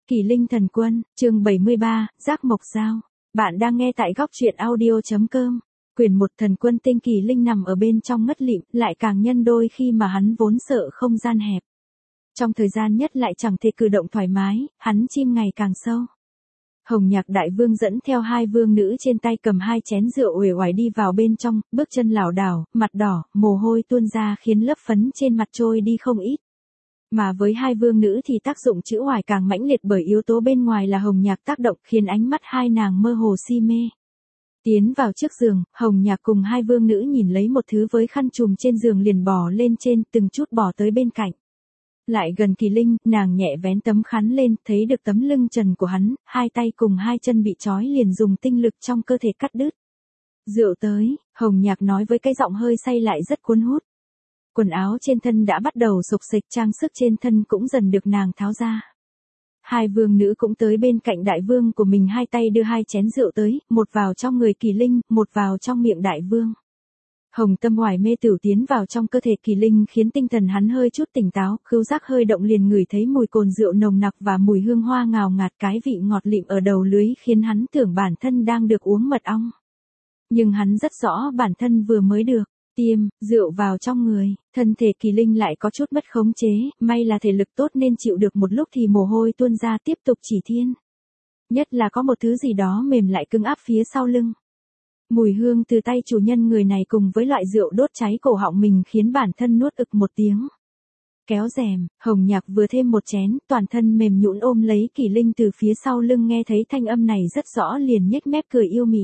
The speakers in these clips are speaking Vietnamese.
Kỳ Linh Thần Quân, chương 73, Giác Mộc Giao. Bạn đang nghe tại góc truyện audio.com. Quyển 1. Thần Quân tinh Kỳ Linh nằm ở bên trong ngất lịm, lại càng nhân đôi khi mà hắn vốn sợ không gian hẹp. Trong thời gian nhất lại chẳng thể cử động thoải mái, hắn chim ngày càng sâu. Hồng Nhạc Đại Vương dẫn theo hai vương nữ trên tay cầm hai chén rượu uể oải đi vào bên trong, bước chân lảo đảo, mặt đỏ, mồ hôi tuôn ra khiến lớp phấn trên mặt trôi đi không ít. Mà với hai vương nữ thì tác dụng chữ oải càng mãnh liệt bởi yếu tố bên ngoài là hồng nhạc tác động khiến ánh mắt hai nàng mơ hồ si mê. Tiến vào trước giường, Hồng Nhạc cùng hai vương nữ nhìn lấy một thứ với khăn trùm trên giường liền bò lên trên từng chút bò tới bên cạnh. Lại gần Kỳ Linh, nàng nhẹ vén tấm khăn lên, thấy được tấm lưng trần của hắn, hai tay cùng hai chân bị trói liền dùng tinh lực trong cơ thể cắt đứt. Rượu tới, Hồng Nhạc nói với cái giọng hơi say lại rất cuốn hút. Quần áo trên thân đã bắt đầu xộc xệch, trang sức trên thân cũng dần được nàng tháo ra. Hai vương nữ cũng tới bên cạnh đại vương của mình, hai tay đưa hai chén rượu tới, một vào trong người Kỳ Linh, một vào trong miệng đại vương. Hồng tâm hoài mê tửu tiến vào trong cơ thể Kỳ Linh khiến tinh thần hắn hơi chút tỉnh táo, khứu giác hơi động liền ngửi thấy mùi cồn rượu nồng nặc và mùi hương hoa ngào ngạt, cái vị ngọt lịm ở đầu lưỡi khiến hắn tưởng bản thân đang được uống mật ong. Nhưng hắn rất rõ bản thân vừa mới được tiêm rượu vào trong người, thân thể Kỳ Linh lại có chút mất khống chế, may là thể lực tốt nên chịu được một lúc thì mồ hôi tuôn ra tiếp tục chỉ thiên. Nhất là có một thứ gì đó mềm lại cứng áp phía sau lưng. Mùi hương từ tay chủ nhân người này cùng với loại rượu đốt cháy cổ họng mình khiến bản thân nuốt ực một tiếng. Kéo rèm, Hồng Nhạc vừa thêm một chén, toàn thân mềm nhũn ôm lấy Kỳ Linh từ phía sau lưng, nghe thấy thanh âm này rất rõ liền nhếch mép cười yêu mị.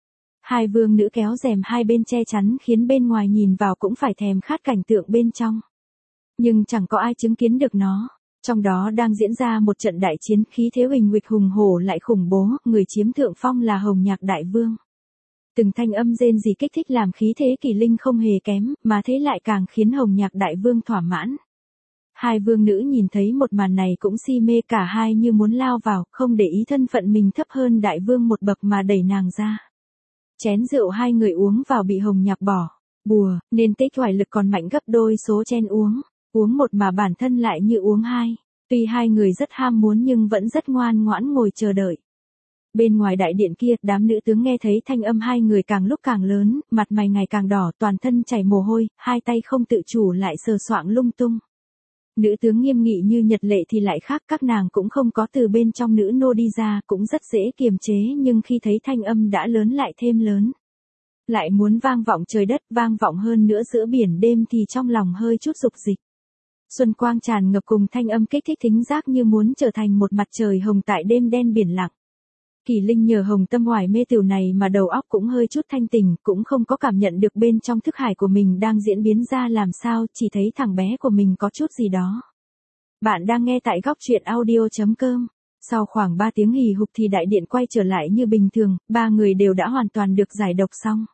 Hai vương nữ kéo rèm hai bên che chắn khiến bên ngoài nhìn vào cũng phải thèm khát cảnh tượng bên trong. Nhưng chẳng có ai chứng kiến được nó. Trong đó đang diễn ra một trận đại chiến, khí thế huỳnh huỵch hùng hổ lại khủng bố, người chiếm thượng phong là Hồng Nhạc Đại Vương. Từng thanh âm rên rỉ kích thích làm khí thế Kỳ Linh không hề kém, mà thế lại càng khiến Hồng Nhạc Đại Vương thỏa mãn. Hai vương nữ nhìn thấy một màn này cũng si mê, cả hai như muốn lao vào, không để ý thân phận mình thấp hơn Đại Vương một bậc mà đẩy nàng ra. Chén rượu hai người uống vào bị Hồng Nhạc bỏ bùa, nên tích hoài lực còn mạnh gấp đôi số chén uống một mà bản thân lại như uống hai. Tuy hai người rất ham muốn nhưng vẫn rất ngoan ngoãn ngồi chờ đợi. Bên ngoài đại điện kia, đám nữ tướng nghe thấy thanh âm hai người càng lúc càng lớn, mặt mày ngày càng đỏ, toàn thân chảy mồ hôi, hai tay không tự chủ lại sờ soạng lung tung. Nữ tướng nghiêm nghị như nhật lệ thì lại khác, các nàng cũng không có từ bên trong nữ nô đi ra, cũng rất dễ kiềm chế, nhưng khi thấy thanh âm đã lớn lại thêm lớn. Lại muốn vang vọng trời đất, vang vọng hơn nữa giữa biển đêm thì trong lòng hơi chút dục dịch. Xuân quang tràn ngập cùng thanh âm kích thích thính giác như muốn trở thành một mặt trời hồng tại đêm đen biển lặng. Kỳ Linh nhờ hồng tâm hoài mê tửu này mà đầu óc cũng hơi chút thanh tỉnh, cũng không có cảm nhận được bên trong thức hải của mình đang diễn biến ra làm sao, chỉ thấy thằng bé của mình có chút gì đó. Bạn đang nghe tại góc truyện audio.com. Sau khoảng 3 tiếng hì hục thì đại điện quay trở lại như bình thường, ba người đều đã hoàn toàn được giải độc xong.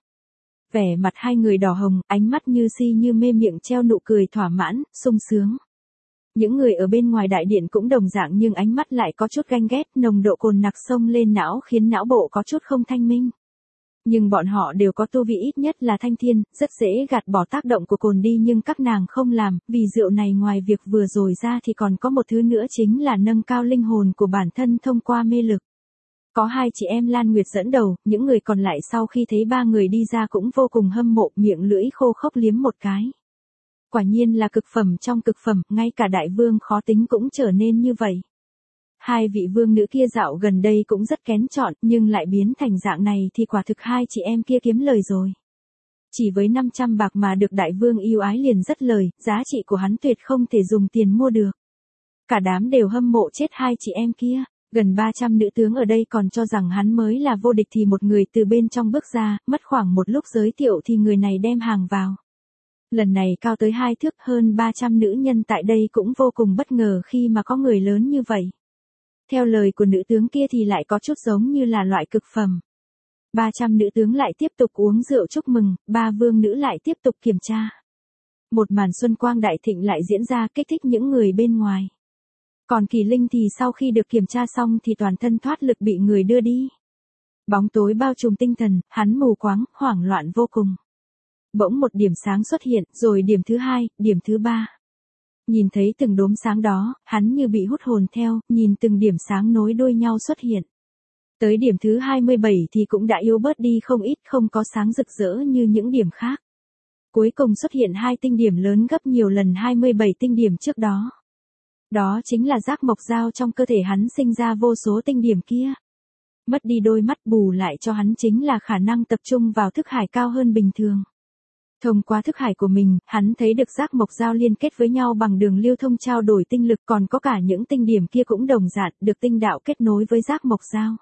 Vẻ mặt hai người đỏ hồng, ánh mắt như si như mê, miệng treo nụ cười thỏa mãn, sung sướng. Những người ở bên ngoài đại điện cũng đồng dạng nhưng ánh mắt lại có chút ganh ghét, nồng độ cồn nặc xông lên não khiến não bộ có chút không thanh minh. Nhưng bọn họ đều có tu vi ít nhất là thanh thiên, rất dễ gạt bỏ tác động của cồn đi, nhưng các nàng không làm, vì rượu này ngoài việc vừa rồi ra thì còn có một thứ nữa, chính là nâng cao linh hồn của bản thân thông qua mê lực. Có hai chị em Lan Nguyệt dẫn đầu, những người còn lại sau khi thấy ba người đi ra cũng vô cùng hâm mộ, miệng lưỡi khô khốc liếm một cái. Quả nhiên là cực phẩm trong cực phẩm, ngay cả đại vương khó tính cũng trở nên như vậy. Hai vị vương nữ kia dạo gần đây cũng rất kén chọn, nhưng lại biến thành dạng này thì quả thực hai chị em kia kiếm lời rồi. Chỉ với 500 bạc mà được đại vương yêu ái liền rất lời, giá trị của hắn tuyệt không thể dùng tiền mua được. Cả đám đều hâm mộ chết hai chị em kia. Gần 300 nữ tướng ở đây còn cho rằng hắn mới là vô địch thì một người từ bên trong bước ra, mất khoảng một lúc giới thiệu thì người này đem hàng vào. Lần này cao tới 2 thước, hơn 300 nữ nhân tại đây cũng vô cùng bất ngờ khi mà có người lớn như vậy. Theo lời của nữ tướng kia thì lại có chút giống như là loại cực phẩm. 300 nữ tướng lại tiếp tục uống rượu chúc mừng, ba vương nữ lại tiếp tục kiểm tra. Một màn xuân quang đại thịnh lại diễn ra kích thích những người bên ngoài. Còn Kỳ Linh thì sau khi được kiểm tra xong thì toàn thân thoát lực bị người đưa đi. Bóng tối bao trùm tinh thần, hắn mù quáng, hoảng loạn vô cùng. Bỗng một điểm sáng xuất hiện, rồi điểm thứ hai, điểm thứ ba. Nhìn thấy từng đốm sáng đó, hắn như bị hút hồn theo, nhìn từng điểm sáng nối đuôi nhau xuất hiện. Tới điểm thứ 27 thì cũng đã yếu bớt đi không ít, không có sáng rực rỡ như những điểm khác. Cuối cùng xuất hiện 2 tinh điểm lớn gấp nhiều lần 27 tinh điểm trước đó. Đó chính là giác mộc dao trong cơ thể hắn sinh ra vô số tinh điểm kia. Mất đi đôi mắt bù lại cho hắn chính là khả năng tập trung vào thức hải cao hơn bình thường. Thông qua thức hải của mình, hắn thấy được giác mộc dao liên kết với nhau bằng đường lưu thông trao đổi tinh lực, còn có cả những tinh điểm kia cũng đồng dạng được tinh đạo kết nối với giác mộc dao.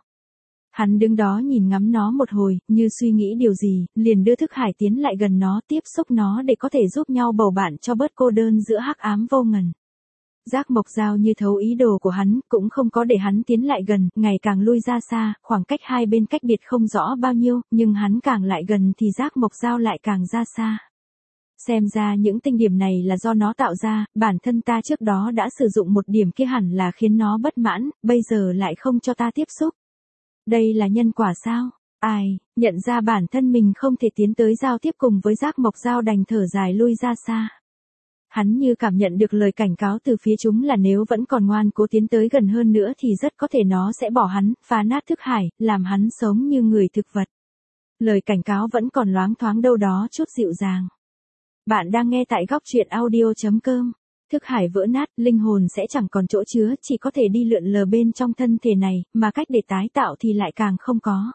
Hắn đứng đó nhìn ngắm nó một hồi, như suy nghĩ điều gì, liền đưa thức hải tiến lại gần nó, tiếp xúc nó để có thể giúp nhau bầu bạn cho bớt cô đơn giữa hắc ám vô ngần. Giác mộc dao như thấu ý đồ của hắn, cũng không có để hắn tiến lại gần, ngày càng lui ra xa, khoảng cách hai bên cách biệt không rõ bao nhiêu, nhưng hắn càng lại gần thì giác mộc dao lại càng ra xa. Xem ra những tinh điểm này là do nó tạo ra, bản thân ta trước đó đã sử dụng một điểm kia hẳn là khiến nó bất mãn, bây giờ lại không cho ta tiếp xúc. Đây là nhân quả sao? Ai, nhận ra bản thân mình không thể tiến tới giao tiếp cùng với giác mộc dao đành thở dài lui ra xa. Hắn như cảm nhận được lời cảnh cáo từ phía chúng là nếu vẫn còn ngoan cố tiến tới gần hơn nữa thì rất có thể nó sẽ bỏ hắn, phá nát thức hải, làm hắn sống như người thực vật. Lời cảnh cáo vẫn còn loáng thoáng đâu đó chút dịu dàng. Bạn đang nghe tại góc truyện audio.com. Thức hải vỡ nát, linh hồn sẽ chẳng còn chỗ chứa, chỉ có thể đi lượn lờ bên trong thân thể này, mà cách để tái tạo thì lại càng không có.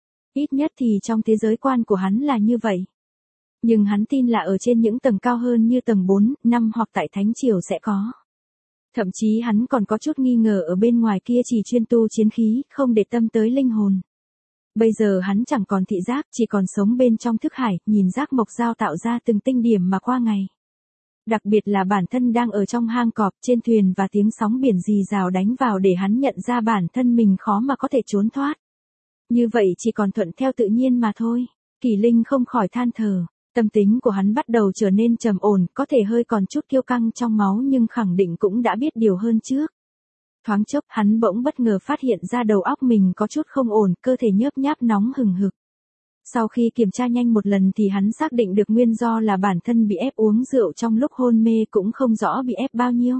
Ít nhất thì trong thế giới quan của hắn là như vậy. Nhưng hắn tin là ở trên những tầng cao hơn như tầng 4, 5 hoặc tại Thánh Triều sẽ có. Thậm chí hắn còn có chút nghi ngờ ở bên ngoài kia chỉ chuyên tu chiến khí, không để tâm tới linh hồn. Bây giờ hắn chẳng còn thị giác, chỉ còn sống bên trong thức hải, nhìn giác mộc dao tạo ra từng tinh điểm mà qua ngày. Đặc biệt là bản thân đang ở trong hang cọp trên thuyền và tiếng sóng biển rì rào đánh vào để hắn nhận ra bản thân mình khó mà có thể trốn thoát. Như vậy chỉ còn thuận theo tự nhiên mà thôi. Kỳ Linh không khỏi than thở. Tâm tính của hắn bắt đầu trở nên trầm ổn, có thể hơi còn chút kiêu căng trong máu nhưng khẳng định cũng đã biết điều hơn trước. Thoáng chốc hắn bỗng bất ngờ phát hiện ra đầu óc mình có chút không ổn, cơ thể nhớp nháp nóng hừng hực. Sau khi kiểm tra nhanh một lần thì hắn xác định được nguyên do là bản thân bị ép uống rượu trong lúc hôn mê, cũng không rõ bị ép bao nhiêu.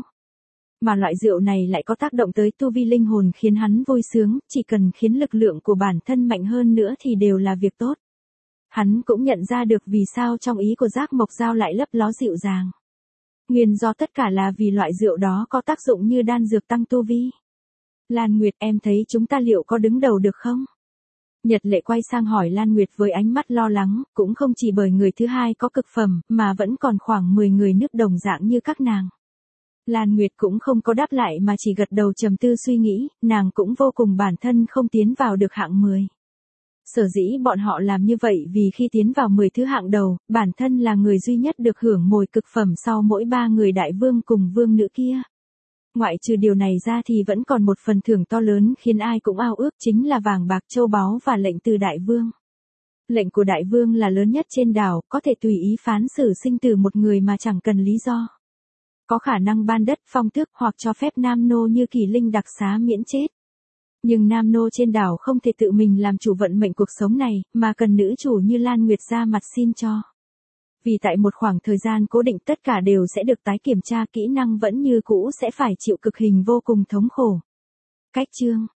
Mà loại rượu này lại có tác động tới tu vi linh hồn khiến hắn vui sướng, chỉ cần khiến lực lượng của bản thân mạnh hơn nữa thì đều là việc tốt. Hắn cũng nhận ra được vì sao trong ý của giác mộc dao lại lấp ló dịu dàng. Nguyên do tất cả là vì loại rượu đó có tác dụng như đan dược tăng tu vi. Lan Nguyệt, em thấy chúng ta liệu có đứng đầu được không? Nhật Lệ quay sang hỏi Lan Nguyệt với ánh mắt lo lắng, cũng không chỉ bởi người thứ hai có cực phẩm, mà vẫn còn khoảng 10 người nước đồng dạng như các nàng. Lan Nguyệt cũng không có đáp lại mà chỉ gật đầu trầm tư suy nghĩ, nàng cũng vô cùng bản thân không tiến vào được hạng 10. Sở dĩ bọn họ làm như vậy vì khi tiến vào 10 thứ hạng đầu, bản thân là người duy nhất được hưởng mồi cực phẩm sau mỗi 3 người đại vương cùng vương nữ kia. Ngoại trừ điều này ra thì vẫn còn một phần thưởng to lớn khiến ai cũng ao ước, chính là vàng bạc châu báu và lệnh từ đại vương. Lệnh của đại vương là lớn nhất trên đảo, có thể tùy ý phán xử sinh tử một người mà chẳng cần lý do. Có khả năng ban đất phong tước hoặc cho phép nam nô như Kỳ Linh đặc xá miễn chết. Nhưng nam nô trên đảo không thể tự mình làm chủ vận mệnh cuộc sống này, mà cần nữ chủ như Lan Nguyệt ra mặt xin cho. Vì tại một khoảng thời gian cố định tất cả đều sẽ được tái kiểm tra, kỹ năng vẫn như cũ sẽ phải chịu cực hình vô cùng thống khổ. Cách chương